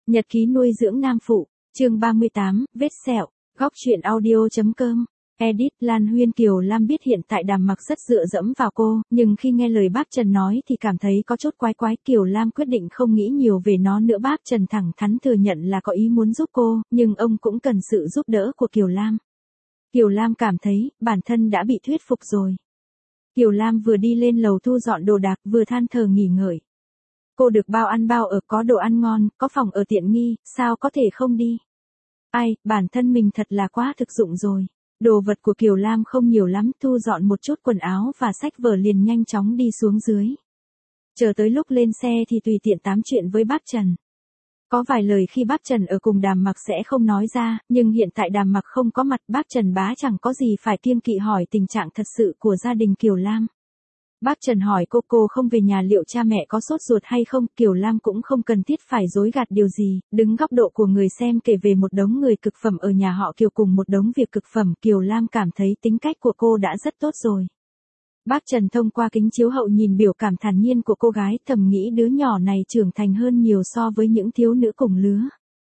Nhật ký nuôi dưỡng nam phụ, chương 38, vết sẹo, góc truyện audio.com. Edit, Lan Huyên Kiều Lam biết hiện tại Đàm Mặc rất dựa dẫm vào cô, nhưng khi nghe lời bác Trần nói thì cảm thấy có chút quái quái. Kiều Lam quyết định không nghĩ nhiều về nó nữa. Bác Trần thẳng thắn thừa nhận là có ý muốn giúp cô, nhưng ông cũng cần sự giúp đỡ của Kiều Lam. Kiều Lam cảm thấy, bản thân đã bị thuyết phục rồi. Kiều Lam vừa đi lên lầu thu dọn đồ đạc, vừa than thở nghỉ ngơi. Cô được bao ăn bao ở, có đồ ăn ngon, có phòng ở tiện nghi, sao có thể không đi. Ai, bản thân mình thật là quá thực dụng rồi. Đồ vật của Kiều Lam không nhiều lắm, thu dọn một chút quần áo và sách vở liền nhanh chóng đi xuống dưới. Chờ tới lúc lên xe thì tùy tiện tám chuyện với bác Trần. Có vài lời khi bác Trần ở cùng Đàm Mặc sẽ không nói ra, nhưng hiện tại Đàm Mặc không có mặt, bác Trần bá chẳng có gì phải kiêng kỵ hỏi tình trạng thật sự của gia đình Kiều Lam. Bác Trần hỏi cô không về nhà liệu cha mẹ có sốt ruột hay không. Kiều Lam cũng không cần thiết phải dối gạt điều gì, đứng góc độ của người xem kể về một đống người cực phẩm ở nhà họ Kiều cùng một đống việc cực phẩm. Kiều Lam cảm thấy tính cách của cô đã rất tốt rồi. Bác Trần thông qua kính chiếu hậu nhìn biểu cảm thản nhiên của cô gái, thầm nghĩ đứa nhỏ này trưởng thành hơn nhiều so với những thiếu nữ cùng lứa.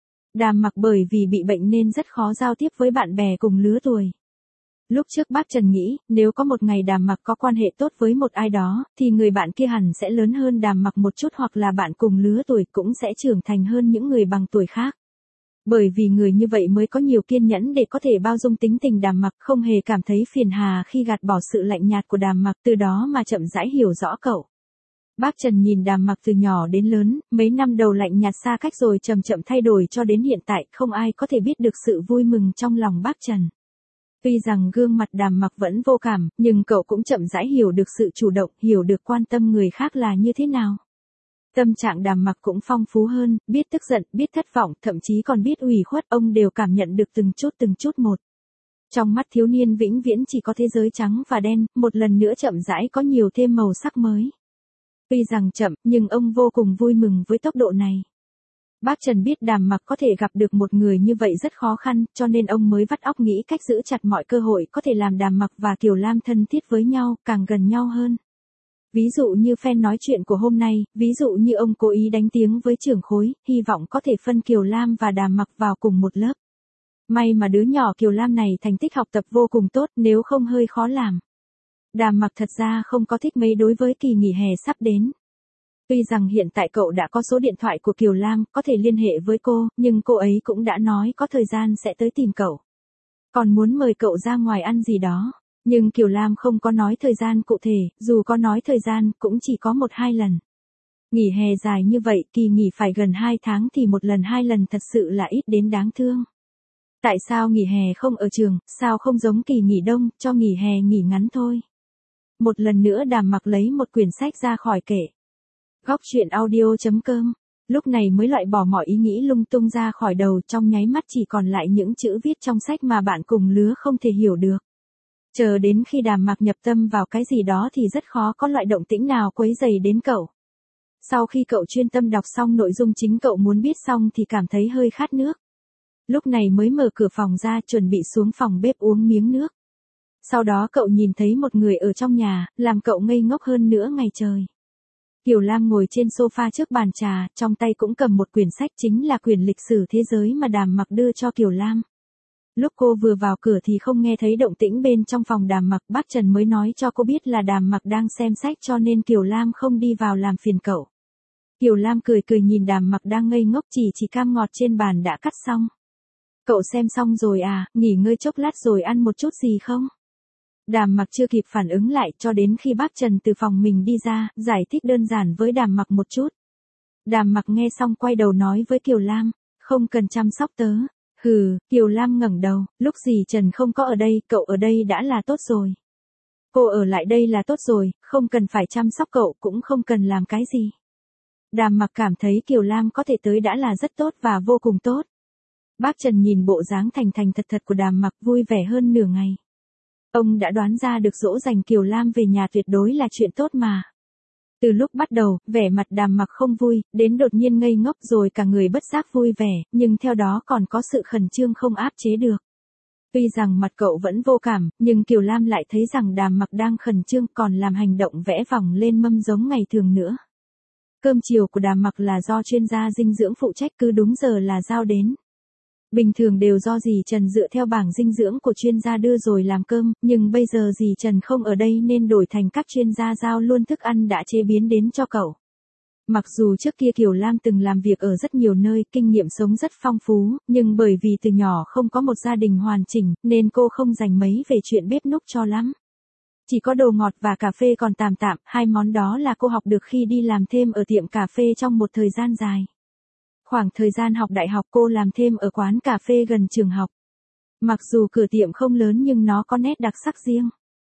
Đàm Mặc bởi vì bị bệnh nên rất khó giao tiếp với bạn bè cùng lứa tuổi. Lúc trước bác Trần nghĩ, nếu có một ngày Đàm Mặc có quan hệ tốt với một ai đó, thì người bạn kia hẳn sẽ lớn hơn Đàm Mặc một chút, hoặc là bạn cùng lứa tuổi cũng sẽ trưởng thành hơn những người bằng tuổi khác. Bởi vì người như vậy mới có nhiều kiên nhẫn để có thể bao dung tính tình Đàm Mặc, không hề cảm thấy phiền hà khi gạt bỏ sự lạnh nhạt của Đàm Mặc, từ đó mà chậm rãi hiểu rõ cậu. Bác Trần nhìn Đàm Mặc từ nhỏ đến lớn, mấy năm đầu lạnh nhạt xa cách rồi chậm chậm thay đổi cho đến hiện tại, không ai có thể biết được sự vui mừng trong lòng bác Trần. Tuy rằng gương mặt Đàm Mặc vẫn vô cảm, nhưng cậu cũng chậm rãi hiểu được sự chủ động, hiểu được quan tâm người khác là như thế nào. Tâm trạng Đàm Mặc cũng phong phú hơn, biết tức giận, biết thất vọng, thậm chí còn biết ủy khuất, ông đều cảm nhận được từng chút một. Trong mắt thiếu niên vĩnh viễn chỉ có thế giới trắng và đen, một lần nữa chậm rãi có nhiều thêm màu sắc mới. Tuy rằng chậm, nhưng ông vô cùng vui mừng với tốc độ này. Bác Trần biết Đàm Mặc có thể gặp được một người như vậy rất khó khăn, cho nên ông mới vắt óc nghĩ cách giữ chặt mọi cơ hội có thể làm Đàm Mặc và Kiều Lam thân thiết với nhau, càng gần nhau hơn. Ví dụ như phen nói chuyện của hôm nay, ví dụ như ông cố ý đánh tiếng với trưởng khối, hy vọng có thể phân Kiều Lam và Đàm Mặc vào cùng một lớp. May mà đứa nhỏ Kiều Lam này thành tích học tập vô cùng tốt, nếu không hơi khó làm. Đàm Mặc thật ra không có thích mấy đối với kỳ nghỉ hè sắp đến. Tuy rằng hiện tại cậu đã có số điện thoại của Kiều Lam, có thể liên hệ với cô, nhưng cô ấy cũng đã nói có thời gian sẽ tới tìm cậu. Còn muốn mời cậu ra ngoài ăn gì đó. Nhưng Kiều Lam không có nói thời gian cụ thể, dù có nói thời gian, cũng chỉ có 1-2 lần. Nghỉ hè dài như vậy, kỳ nghỉ phải gần 2 tháng thì một lần 2 lần thật sự là ít đến đáng thương. Tại sao nghỉ hè không ở trường, sao không giống kỳ nghỉ đông, cho nghỉ hè nghỉ ngắn thôi. Một lần nữa Đàm Mặc lấy một quyển sách ra khỏi kệ. Góc truyện audio.com, lúc này mới loại bỏ mọi ý nghĩ lung tung ra khỏi đầu, trong nháy mắt chỉ còn lại những chữ viết trong sách mà bạn cùng lứa không thể hiểu được. Chờ đến khi Đàm Mặc nhập tâm vào cái gì đó thì rất khó có loại động tĩnh nào quấy rầy đến cậu. Sau khi cậu chuyên tâm đọc xong nội dung chính cậu muốn biết xong thì cảm thấy hơi khát nước. Lúc này mới mở cửa phòng ra chuẩn bị xuống phòng bếp uống miếng nước. Sau đó cậu nhìn thấy một người ở trong nhà, làm cậu ngây ngốc hơn nửa ngày trời. Kiều Lam ngồi trên sofa trước bàn trà, trong tay cũng cầm một quyển sách, chính là quyển lịch sử thế giới mà Đàm Mặc đưa cho Kiều Lam. Lúc cô vừa vào cửa thì không nghe thấy động tĩnh bên trong phòng Đàm Mặc, bác Trần mới nói cho cô biết là Đàm Mặc đang xem sách cho nên Kiều Lam không đi vào làm phiền cậu. Kiều Lam cười nhìn Đàm Mặc đang ngây ngốc chỉ cam ngọt trên bàn đã cắt xong. Cậu xem xong rồi à, nghỉ ngơi chốc lát rồi ăn một chút gì không? Đàm Mặc chưa kịp phản ứng lại cho đến khi bác Trần từ phòng mình đi ra, giải thích đơn giản với Đàm Mặc một chút. Đàm Mặc nghe xong quay đầu nói với Kiều Lam, không cần chăm sóc tớ. Hừ, Kiều Lam ngẩng đầu, lúc gì Trần không có ở đây, cậu ở đây đã là tốt rồi. Cô ở lại đây là tốt rồi, không cần phải chăm sóc cậu, cũng không cần làm cái gì. Đàm Mặc cảm thấy Kiều Lam có thể tới đã là rất tốt và vô cùng tốt. Bác Trần nhìn bộ dáng thành thật của Đàm Mặc vui vẻ hơn nửa ngày. Ông đã đoán ra được dỗ dành Kiều Lam về nhà tuyệt đối là chuyện tốt mà. Từ lúc bắt đầu, vẻ mặt Đàm Mặc không vui, đến đột nhiên ngây ngốc rồi cả người bất giác vui vẻ, nhưng theo đó còn có sự khẩn trương không áp chế được. Tuy rằng mặt cậu vẫn vô cảm, nhưng Kiều Lam lại thấy rằng Đàm Mặc đang khẩn trương còn làm hành động vẽ vòng lên mâm giống ngày thường nữa. Cơm chiều của Đàm Mặc là do chuyên gia dinh dưỡng phụ trách, cứ đúng giờ là giao đến. Bình thường đều do dì Trần dựa theo bảng dinh dưỡng của chuyên gia đưa rồi làm cơm, nhưng bây giờ dì Trần không ở đây nên đổi thành các chuyên gia giao luôn thức ăn đã chế biến đến cho cậu. Mặc dù trước kia Kiều Lam từng làm việc ở rất nhiều nơi, kinh nghiệm sống rất phong phú, nhưng bởi vì từ nhỏ không có một gia đình hoàn chỉnh, nên cô không dành mấy về chuyện bếp núc cho lắm. Chỉ có đồ ngọt và cà phê còn tạm tạm, hai món đó là cô học được khi đi làm thêm ở tiệm cà phê trong một thời gian dài. Khoảng thời gian học đại học cô làm thêm ở quán cà phê gần trường học. Mặc dù cửa tiệm không lớn nhưng nó có nét đặc sắc riêng.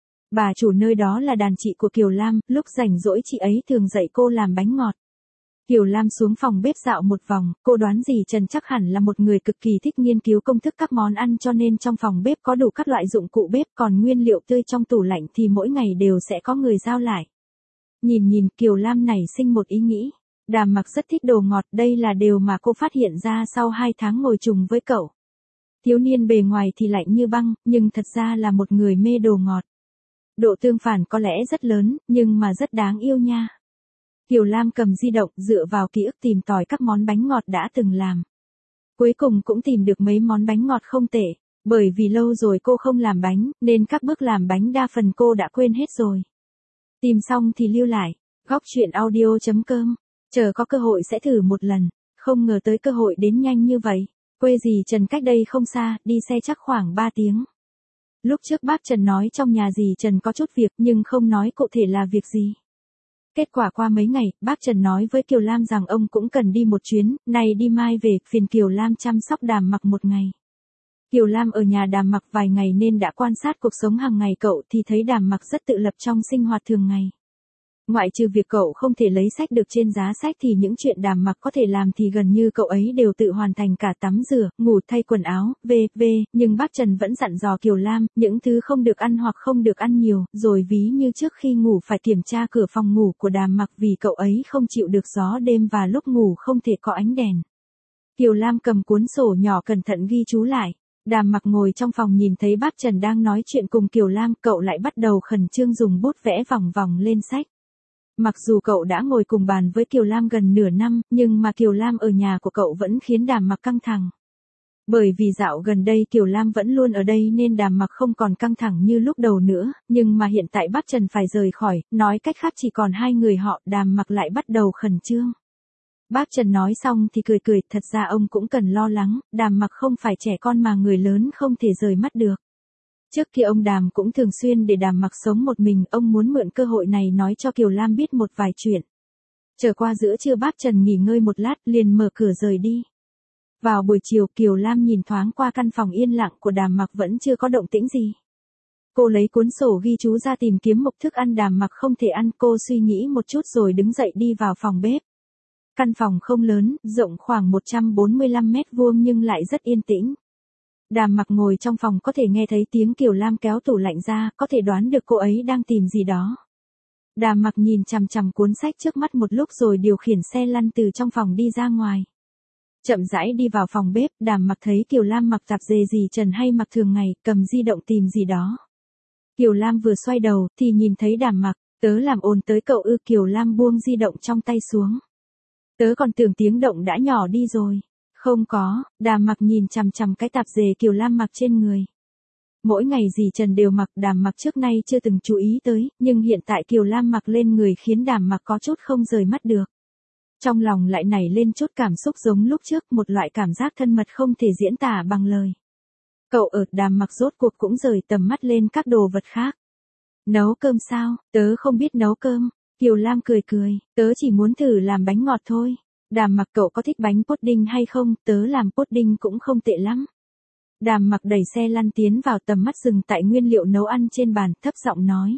Bà chủ nơi đó là đàn chị của Kiều Lam, lúc rảnh rỗi chị ấy thường dạy cô làm bánh ngọt. Kiều Lam xuống phòng bếp dạo một vòng, cô đoán dì Trần chắc hẳn là một người cực kỳ thích nghiên cứu công thức các món ăn cho nên trong phòng bếp có đủ các loại dụng cụ bếp, còn nguyên liệu tươi trong tủ lạnh thì mỗi ngày đều sẽ có người giao lại. Nhìn Kiều Lam nảy sinh một ý nghĩ. Đàm Mặc rất thích đồ ngọt, đây là điều mà cô phát hiện ra sau 2 tháng ngồi chung với cậu. Thiếu niên bề ngoài thì lạnh như băng, nhưng thật ra là một người mê đồ ngọt. Độ tương phản có lẽ rất lớn, nhưng mà rất đáng yêu nha. Kiều Lam cầm di động dựa vào ký ức tìm tòi các món bánh ngọt đã từng làm. Cuối cùng cũng tìm được mấy món bánh ngọt không tệ, bởi vì lâu rồi cô không làm bánh, nên các bước làm bánh đa phần cô đã quên hết rồi. Tìm xong thì lưu lại, góc chuyện audio.com, chờ có cơ hội sẽ thử một lần, không ngờ tới cơ hội đến nhanh như vậy. Quê dì Trần cách đây không xa, đi xe chắc khoảng 3 tiếng. Lúc trước bác Trần nói trong nhà dì Trần có chút việc nhưng không nói cụ thể là việc gì. Kết quả qua mấy ngày, bác Trần nói với Kiều Lam rằng ông cũng cần đi một chuyến, nay đi mai về, phiền Kiều Lam chăm sóc Đàm Mặc một ngày. Kiều Lam ở nhà Đàm Mặc vài ngày nên đã quan sát cuộc sống hàng ngày cậu thì thấy Đàm Mặc rất tự lập trong sinh hoạt thường ngày. Ngoại trừ việc cậu không thể lấy sách được trên giá sách thì những chuyện Đàm Mặc có thể làm thì gần như cậu ấy đều tự hoàn thành, cả tắm rửa, ngủ, thay quần áo, v.v. Nhưng bác Trần vẫn dặn dò Kiều Lam, những thứ không được ăn hoặc không được ăn nhiều, rồi ví như trước khi ngủ phải kiểm tra cửa phòng ngủ của Đàm Mặc vì cậu ấy không chịu được gió đêm và lúc ngủ không thể có ánh đèn. Kiều Lam cầm cuốn sổ nhỏ cẩn thận ghi chú lại. Đàm Mặc ngồi trong phòng nhìn thấy bác Trần đang nói chuyện cùng Kiều Lam, cậu lại bắt đầu khẩn trương dùng bút vẽ vòng vòng lên sách. Mặc dù cậu đã ngồi cùng bàn với Kiều Lam gần nửa năm, nhưng mà Kiều Lam ở nhà của cậu vẫn khiến Đàm Mặc căng thẳng. Bởi vì dạo gần đây Kiều Lam vẫn luôn ở đây nên Đàm Mặc không còn căng thẳng như lúc đầu nữa, nhưng mà hiện tại bác Trần phải rời khỏi, nói cách khác chỉ còn hai người họ, Đàm Mặc lại bắt đầu khẩn trương. Bác Trần nói xong thì cười, thật ra ông cũng cần lo lắng, Đàm Mặc không phải trẻ con mà người lớn không thể rời mắt được. Trước kia ông Đàm cũng thường xuyên để Đàm Mặc sống một mình, ông muốn mượn cơ hội này nói cho Kiều Lam biết một vài chuyện. Trở qua giữa trưa bác Trần nghỉ ngơi một lát liền mở cửa rời đi. Vào buổi chiều Kiều Lam nhìn thoáng qua căn phòng yên lặng của Đàm Mặc vẫn chưa có động tĩnh gì. Cô lấy cuốn sổ ghi chú ra tìm kiếm mục thức ăn Đàm Mặc không thể ăn, cô suy nghĩ một chút rồi đứng dậy đi vào phòng bếp. Căn phòng không lớn, rộng khoảng 145 mét vuông nhưng lại rất yên tĩnh. Đàm Mặc ngồi trong phòng có thể nghe thấy tiếng Kiều Lam kéo tủ lạnh ra, có thể đoán được cô ấy đang tìm gì đó. Đàm Mặc nhìn chằm chằm cuốn sách trước mắt một lúc rồi điều khiển xe lăn từ trong phòng đi ra ngoài. Chậm rãi đi vào phòng bếp, Đàm Mặc thấy Kiều Lam mặc tạp dề dì Trần hay mặc thường ngày, cầm di động tìm gì đó. Kiều Lam vừa xoay đầu thì nhìn thấy Đàm Mặc, tớ làm ồn tới cậu ư? Kiều Lam buông di động trong tay xuống. Tớ còn tưởng tiếng động đã nhỏ đi rồi. Không có, Đàm Mặc nhìn chằm chằm cái tạp dề Kiều Lam mặc trên người. Mỗi ngày dì Trần đều mặc, Đàm Mặc trước nay chưa từng chú ý tới, nhưng hiện tại Kiều Lam mặc lên người khiến Đàm Mặc có chút không rời mắt được. Trong lòng lại nảy lên chút cảm xúc giống lúc trước, một loại cảm giác thân mật không thể diễn tả bằng lời. Cậu ở, Đàm Mặc rốt cuộc cũng rời tầm mắt lên các đồ vật khác. Nấu cơm sao? Tớ không biết nấu cơm. Kiều Lam cười, tớ chỉ muốn thử làm bánh ngọt thôi. Đàm Mặc cậu có thích bánh pudding hay không? Tớ làm pudding cũng không tệ lắm. Đàm Mặc đẩy xe lăn tiến vào tầm mắt dừng tại nguyên liệu nấu ăn trên bàn, thấp giọng nói.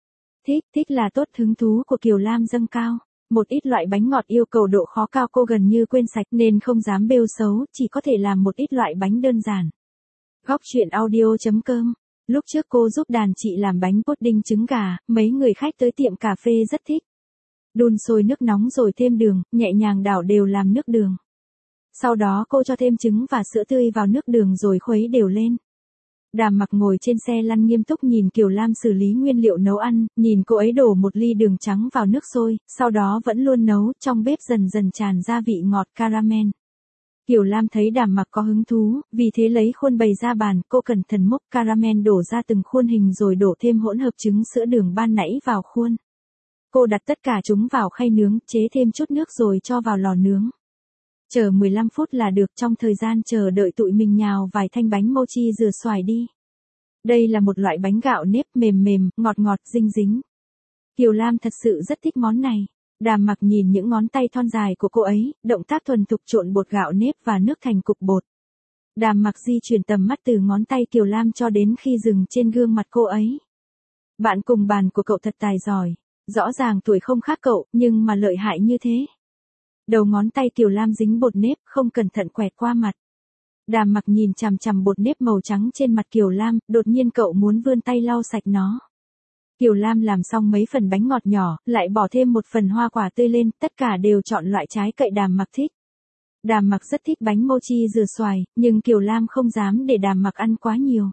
Thích là tốt, hứng thú của Kiều Lam dâng cao. Một ít loại bánh ngọt yêu cầu độ khó cao cô gần như quên sạch nên không dám bêu xấu, chỉ có thể làm một ít loại bánh đơn giản. Góc chuyện audio.com. Lúc trước cô giúp đàn chị làm bánh pudding trứng gà, mấy người khách tới tiệm cà phê rất thích. Đun sôi nước nóng rồi thêm đường, nhẹ nhàng đảo đều làm nước đường. Sau đó cô cho thêm trứng và sữa tươi vào nước đường rồi khuấy đều lên. Đàm Mặc ngồi trên xe lăn nghiêm túc nhìn Kiều Lam xử lý nguyên liệu nấu ăn, nhìn cô ấy đổ một ly đường trắng vào nước sôi, sau đó vẫn luôn nấu, trong bếp dần dần tràn ra vị ngọt caramel. Kiều Lam thấy Đàm Mặc có hứng thú, vì thế lấy khuôn bày ra bàn, cô cẩn thận múc caramel đổ ra từng khuôn hình rồi đổ thêm hỗn hợp trứng sữa đường ban nãy vào khuôn. Cô đặt tất cả chúng vào khay nướng, chế thêm chút nước rồi cho vào lò nướng. Chờ 15 phút là được, trong thời gian chờ đợi tụi mình nhào vài thanh bánh mochi dừa xoài đi. Đây là một loại bánh gạo nếp mềm mềm, ngọt ngọt, dinh dính. Kiều Lam thật sự rất thích món này. Đàm Mặc nhìn những ngón tay thon dài của cô ấy, động tác thuần thục trộn bột gạo nếp và nước thành cục bột. Đàm Mặc di chuyển tầm mắt từ ngón tay Kiều Lam cho đến khi dừng trên gương mặt cô ấy. Bạn cùng bàn của cậu thật tài giỏi. Rõ ràng tuổi không khác cậu, nhưng mà lợi hại như thế. Đầu ngón tay Kiều Lam dính bột nếp, không cẩn thận quẹt qua mặt. Đàm Mặc nhìn chằm chằm bột nếp màu trắng trên mặt Kiều Lam, đột nhiên cậu muốn vươn tay lau sạch nó. Kiều Lam làm xong mấy phần bánh ngọt nhỏ, lại bỏ thêm một phần hoa quả tươi lên, tất cả đều chọn loại trái cây Đàm Mặc thích. Đàm Mặc rất thích bánh mochi dừa xoài, nhưng Kiều Lam không dám để Đàm Mặc ăn quá nhiều.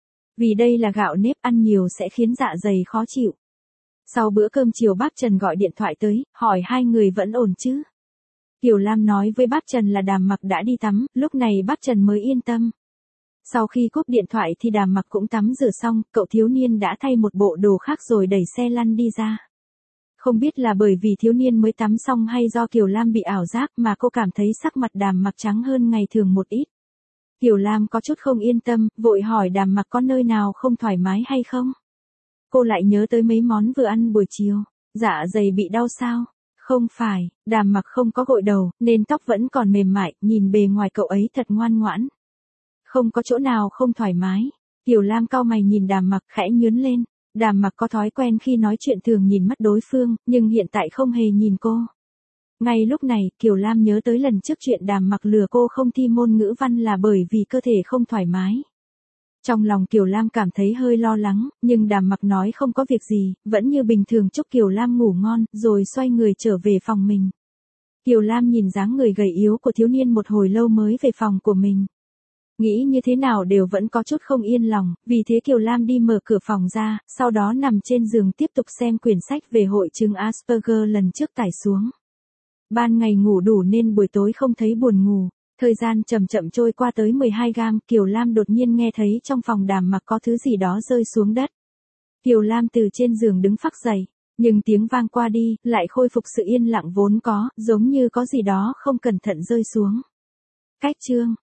Vì đây là gạo nếp, ăn nhiều sẽ khiến dạ dày khó chịu. Sau bữa cơm chiều bác Trần gọi điện thoại tới, hỏi hai người vẫn ổn chứ. Kiều Lam nói với bác Trần là Đàm Mặc đã đi tắm, lúc này bác Trần mới yên tâm. Sau khi cúp điện thoại thì Đàm Mặc cũng tắm rửa xong, cậu thiếu niên đã thay một bộ đồ khác rồi đẩy xe lăn đi ra. Không biết là bởi vì thiếu niên mới tắm xong hay do Kiều Lam bị ảo giác mà cô cảm thấy sắc mặt Đàm Mặc trắng hơn ngày thường một ít. Kiều Lam có chút không yên tâm, vội hỏi Đàm Mặc có nơi nào không thoải mái hay không. Cô lại nhớ tới mấy món vừa ăn buổi chiều. Dạ dày bị đau sao? Không phải, Đàm Mặc không có gội đầu, nên tóc vẫn còn mềm mại, nhìn bề ngoài cậu ấy thật ngoan ngoãn. Không có chỗ nào không thoải mái. Kiều Lam cau mày nhìn Đàm Mặc khẽ nhướng lên. Đàm Mặc có thói quen khi nói chuyện thường nhìn mắt đối phương, nhưng hiện tại không hề nhìn cô. Ngay lúc này, Kiều Lam nhớ tới lần trước chuyện Đàm Mặc lừa cô không thi môn ngữ văn là bởi vì cơ thể không thoải mái. Trong lòng Kiều Lam cảm thấy hơi lo lắng, nhưng Đàm Mặc nói không có việc gì, vẫn như bình thường chúc Kiều Lam ngủ ngon, rồi xoay người trở về phòng mình. Kiều Lam nhìn dáng người gầy yếu của thiếu niên một hồi lâu mới về phòng của mình. Nghĩ như thế nào đều vẫn có chút không yên lòng, vì thế Kiều Lam đi mở cửa phòng ra, sau đó nằm trên giường tiếp tục xem quyển sách về hội chứng Asperger lần trước tải xuống. Ban ngày ngủ đủ nên buổi tối không thấy buồn ngủ. Thời gian chậm chậm trôi qua tới 12 gam, Kiều Lam đột nhiên nghe thấy trong phòng Đàm Mặc có thứ gì đó rơi xuống đất. Kiều Lam từ trên giường đứng phắc dậy, nhưng tiếng vang qua đi, lại khôi phục sự yên lặng vốn có, giống như có gì đó không cẩn thận rơi xuống. Cách chương